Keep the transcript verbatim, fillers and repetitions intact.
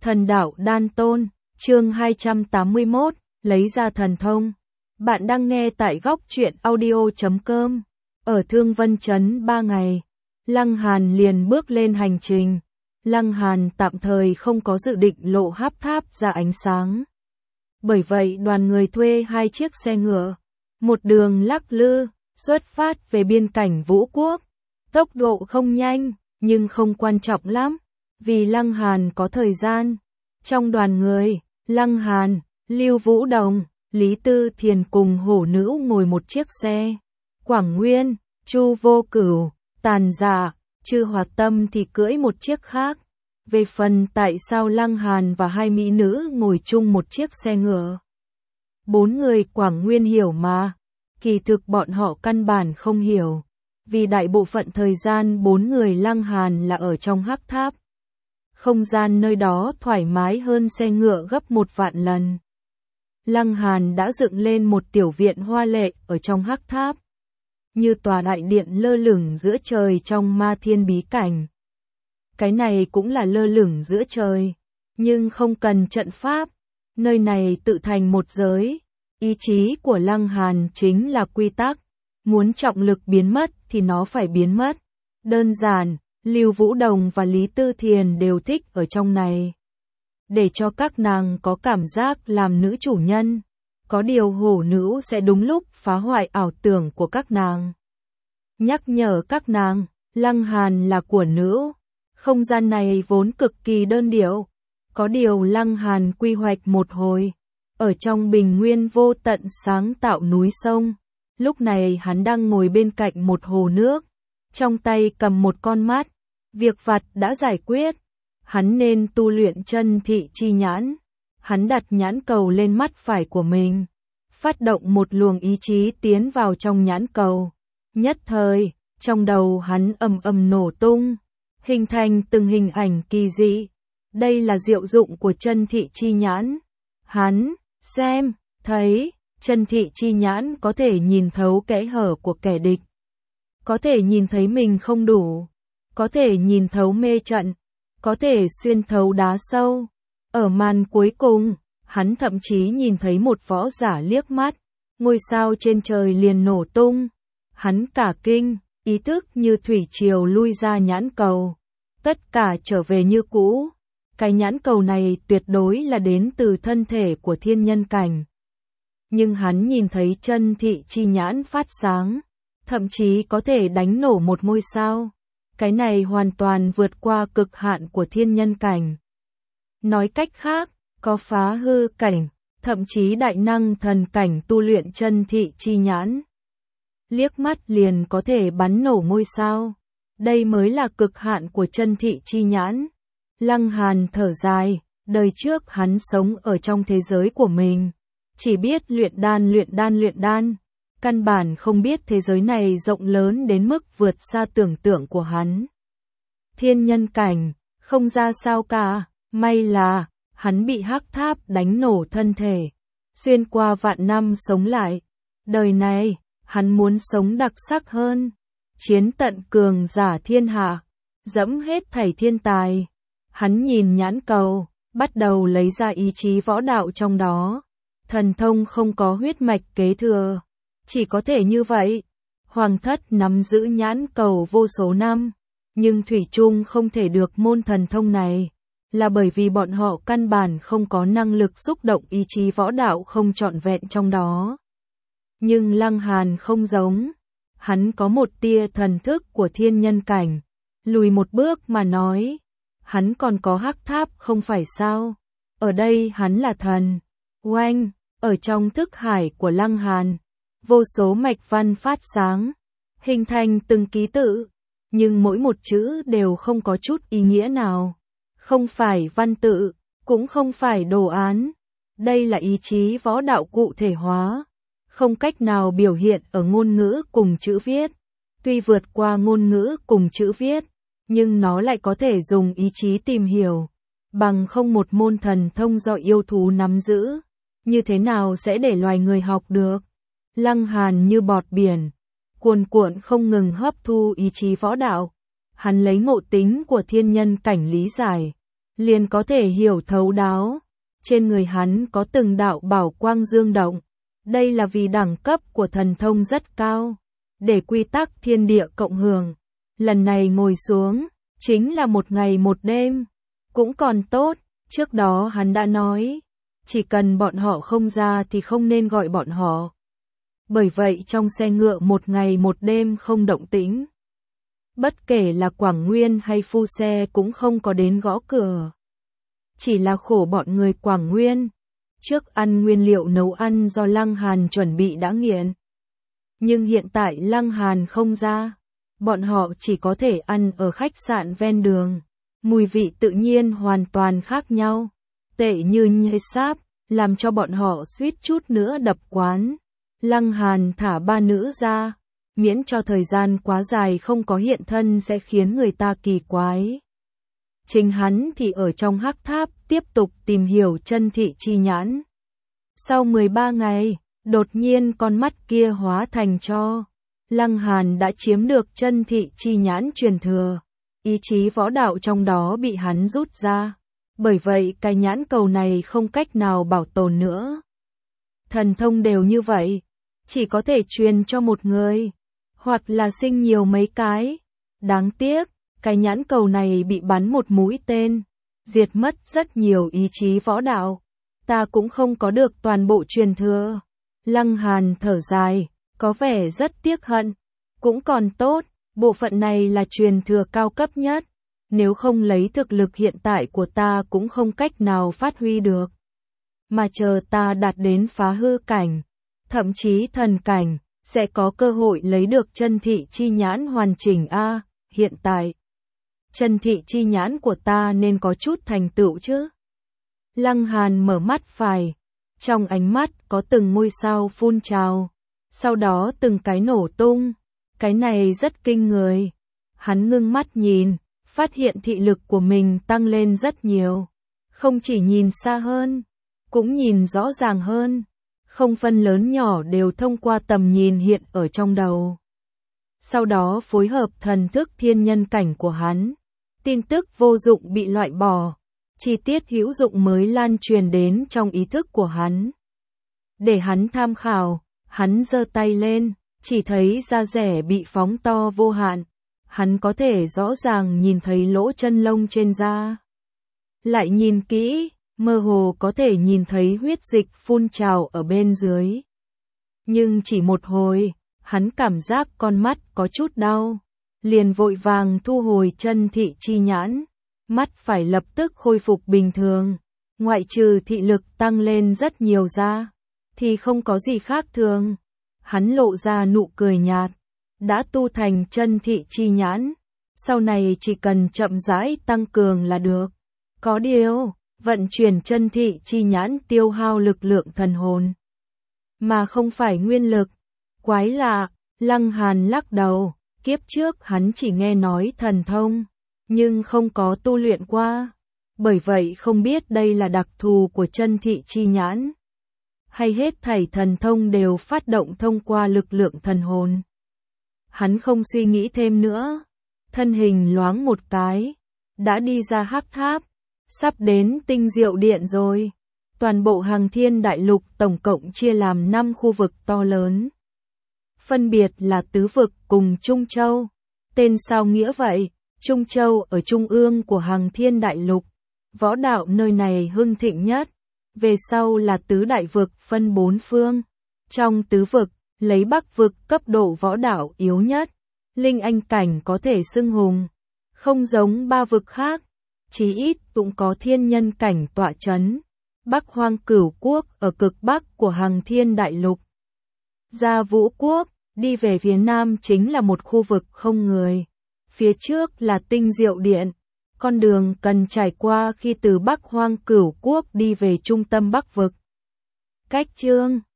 Thần đạo đan tôn, chương hai trăm tám mươi mốt, lấy ra thần thông. Bạn đang nghe tại góc truyện audio chấm com. Ở Thương Vân Trấn ba ngày, Lăng Hàn liền bước lên hành trình. Lăng Hàn tạm thời không có dự định lộ háp tháp ra ánh sáng. Bởi vậy đoàn người thuê hai chiếc xe ngựa, một đường lắc lư, xuất phát về biên cảnh Vũ Quốc. Tốc độ không nhanh, nhưng không quan trọng lắm, vì Lăng Hàn có thời gian. Trong đoàn người, Lăng Hàn, Lưu Vũ Đồng, Lý Tư Thiền cùng hổ nữ ngồi một chiếc xe. Quảng Nguyên, Chu Vô Cửu, Tàn Dạ, Chư Hoạt Tâm thì cưỡi một chiếc khác. Về phần tại sao Lăng Hàn và hai mỹ nữ ngồi chung một chiếc xe ngựa, bốn người Quảng Nguyên hiểu mà, kỳ thực bọn họ căn bản không hiểu, vì đại bộ phận thời gian bốn người Lăng Hàn là ở trong hắc tháp. Không gian nơi đó thoải mái hơn xe ngựa gấp một vạn lần. Lăng Hàn đã dựng lên một tiểu viện hoa lệ ở trong hắc tháp, như tòa đại điện lơ lửng giữa trời trong Ma Thiên bí cảnh. Cái này cũng là lơ lửng giữa trời, nhưng không cần trận pháp, nơi này tự thành một giới. Ý chí của Lăng Hàn chính là quy tắc, muốn trọng lực biến mất thì nó phải biến mất. Đơn giản, Lưu Vũ Đồng và Lý Tư Thiền đều thích ở trong này, để cho các nàng có cảm giác làm nữ chủ nhân. Có điều hổ nữ sẽ đúng lúc phá hoại ảo tưởng của các nàng, nhắc nhở các nàng, Lăng Hàn là của nữ. Không gian này vốn cực kỳ đơn điệu, có điều Lăng Hàn quy hoạch một hồi, ở trong bình nguyên vô tận sáng tạo núi sông. Lúc này hắn đang ngồi bên cạnh một hồ nước, trong tay cầm một con mắt, việc vặt đã giải quyết. Hắn nên tu luyện chân thị chi nhãn. Hắn đặt nhãn cầu lên mắt phải của mình, phát động một luồng ý chí tiến vào trong nhãn cầu. Nhất thời, trong đầu hắn ầm ầm nổ tung, hình thành từng hình ảnh kỳ dị. Đây là diệu dụng của chân thị chi nhãn. Hắn xem, thấy, chân thị chi nhãn có thể nhìn thấu kẽ hở của kẻ địch, có thể nhìn thấy mình không đủ, có thể nhìn thấu mê trận, có thể xuyên thấu đá sâu. Ở màn cuối cùng, hắn thậm chí nhìn thấy một võ giả liếc mắt, ngôi sao trên trời liền nổ tung. Hắn cả kinh, ý thức như thủy triều lui ra nhãn cầu, tất cả trở về như cũ. Cái nhãn cầu này tuyệt đối là đến từ thân thể của thiên nhân cảnh. Nhưng hắn nhìn thấy chân thị chi nhãn phát sáng, thậm chí có thể đánh nổ một ngôi sao. Cái này hoàn toàn vượt qua cực hạn của thiên nhân cảnh. Nói cách khác, có phá hư cảnh, thậm chí đại năng thần cảnh tu luyện chân thị chi nhãn, liếc mắt liền có thể bắn nổ ngôi sao. Đây mới là cực hạn của chân thị chi nhãn. Lăng Hàn thở dài, đời trước hắn sống ở trong thế giới của mình, chỉ biết luyện đan luyện đan luyện đan, căn bản không biết thế giới này rộng lớn đến mức vượt xa tưởng tượng của hắn. Thiên nhân cảnh, không ra sao cả, may là hắn bị hắc tháp đánh nổ thân thể, xuyên qua vạn năm sống lại. Đời này, hắn muốn sống đặc sắc hơn, chiến tận cường giả thiên hạ, dẫm hết thảy thiên tài. Hắn nhìn nhãn cầu, bắt đầu lấy ra ý chí võ đạo trong đó. Thần thông không có huyết mạch kế thừa, chỉ có thể như vậy. Hoàng thất nắm giữ nhãn cầu vô số năm, nhưng thủy chung không thể được môn thần thông này, là bởi vì bọn họ căn bản không có năng lực xúc động ý chí võ đạo không trọn vẹn trong đó. Nhưng Lăng Hàn không giống, hắn có một tia thần thức của thiên nhân cảnh, lùi một bước mà nói, hắn còn có hắc tháp không phải sao? Ở đây hắn là thần. Oanh, ở trong thức hải của Lăng Hàn, vô số mạch văn phát sáng, hình thành từng ký tự, nhưng mỗi một chữ đều không có chút ý nghĩa nào, không phải văn tự, cũng không phải đồ án. Đây là ý chí võ đạo cụ thể hóa, không cách nào biểu hiện ở ngôn ngữ cùng chữ viết. Tuy vượt qua ngôn ngữ cùng chữ viết, nhưng nó lại có thể dùng ý chí tìm hiểu. Bằng không một môn thần thông do yêu thú nắm giữ, như thế nào sẽ để loài người học được? Lăng Hàn như bọt biển, cuồn cuộn không ngừng hấp thu ý chí võ đạo. Hắn lấy ngộ tính của thiên nhân cảnh lý giải, liền có thể hiểu thấu đáo. Trên người hắn có từng đạo bảo quang dương động. Đây là vì đẳng cấp của thần thông rất cao. Để quy tắc thiên địa cộng hưởng. Lần này ngồi xuống, chính là một ngày một đêm. Cũng còn tốt, trước đó hắn đã nói. Chỉ cần bọn họ không ra thì không nên gọi bọn họ. Bởi vậy trong xe ngựa một ngày một đêm không động tĩnh. Bất kể là Quảng Nguyên hay Phu Xe cũng không có đến gõ cửa. Chỉ là khổ bọn người Quảng Nguyên. Trước ăn nguyên liệu nấu ăn do Lăng Hàn chuẩn bị đã nghiện. Nhưng hiện tại Lăng Hàn không ra. Bọn họ chỉ có thể ăn ở khách sạn ven đường. Mùi vị tự nhiên hoàn toàn khác nhau. Tệ như nhây sáp, làm cho bọn họ suýt chút nữa đập quán. Lăng Hàn thả ba nữ ra. Miễn cho thời gian quá dài không có hiện thân sẽ khiến người ta kỳ quái. Chính hắn thì ở trong hắc tháp tiếp tục tìm hiểu chân thị chi nhãn. Sau mười ba ngày, đột nhiên con mắt kia hóa thành cho. Lăng Hàn đã chiếm được chân thị chi nhãn truyền thừa. Ý chí võ đạo trong đó bị hắn rút ra. Bởi vậy cái nhãn cầu này không cách nào bảo tồn nữa. Thần thông đều như vậy. Chỉ có thể truyền cho một người. Hoặc là sinh nhiều mấy cái. Đáng tiếc, cái nhãn cầu này bị bắn một mũi tên. Diệt mất rất nhiều ý chí võ đạo. Ta cũng không có được toàn bộ truyền thừa. Lăng Hàn thở dài, có vẻ rất tiếc hận. Cũng còn tốt, bộ phận này là truyền thừa cao cấp nhất. Nếu không lấy thực lực hiện tại của ta cũng không cách nào phát huy được. Mà chờ ta đạt đến phá hư cảnh, thậm chí thần cảnh, sẽ có cơ hội lấy được chân thị chi nhãn hoàn chỉnh a. Hiện tại, chân thị chi nhãn của ta nên có chút thành tựu chứ. Lăng Hàn mở mắt phải, trong ánh mắt có từng ngôi sao phun trào, sau đó từng cái nổ tung. Cái này rất kinh người. Hắn ngưng mắt nhìn, phát hiện thị lực của mình tăng lên rất nhiều. Không chỉ nhìn xa hơn, cũng nhìn rõ ràng hơn. Không phân lớn nhỏ đều thông qua tầm nhìn hiện ở trong đầu. Sau đó phối hợp thần thức thiên nhân cảnh của hắn. Tin tức vô dụng bị loại bỏ. Chi tiết hữu dụng mới lan truyền đến trong ý thức của hắn. Để hắn tham khảo, hắn giơ tay lên, chỉ thấy da rẻ bị phóng to vô hạn. Hắn có thể rõ ràng nhìn thấy lỗ chân lông trên da. Lại nhìn kỹ, mơ hồ có thể nhìn thấy huyết dịch phun trào ở bên dưới. Nhưng chỉ một hồi, hắn cảm giác con mắt có chút đau. Liền vội vàng thu hồi chân thị chi nhãn. Mắt phải lập tức khôi phục bình thường. Ngoại trừ thị lực tăng lên rất nhiều ra, thì không có gì khác thường. Hắn lộ ra nụ cười nhạt. Đã tu thành chân thị chi nhãn. Sau này chỉ cần chậm rãi tăng cường là được. Có điều, vận chuyển chân thị chi nhãn tiêu hao lực lượng thần hồn. Mà không phải nguyên lực. Quái lạ, Lăng Hàn lắc đầu. Kiếp trước hắn chỉ nghe nói thần thông, nhưng không có tu luyện qua. Bởi vậy không biết đây là đặc thù của chân thị chi nhãn. Hay hết thảy thần thông đều phát động thông qua lực lượng thần hồn. Hắn không suy nghĩ thêm nữa. Thân hình loáng một cái. Đã đi ra hắc tháp. Sắp đến tinh diệu điện rồi. Toàn bộ Hằng Thiên Đại Lục tổng cộng chia làm năm khu vực to lớn. Phân biệt là Tứ Vực cùng Trung Châu. Tên sao nghĩa vậy? Trung Châu ở trung ương của Hằng Thiên Đại Lục. Võ đạo nơi này hưng thịnh nhất. Về sau là Tứ Đại Vực phân bốn phương. Trong Tứ Vực, lấy Bắc Vực cấp độ võ đạo yếu nhất. Linh Anh cảnh có thể xưng hùng. Không giống ba vực khác. Chí ít cũng có thiên nhân cảnh tọa chấn. Bắc Hoang Cửu Quốc ở cực bắc của Hằng Thiên Đại Lục. Gia Vũ Quốc, đi về phía nam chính là một khu vực không người. Phía trước là Tinh Diệu Điện. Con đường cần trải qua khi từ Bắc Hoang Cửu Quốc đi về trung tâm Bắc Vực. Cách chương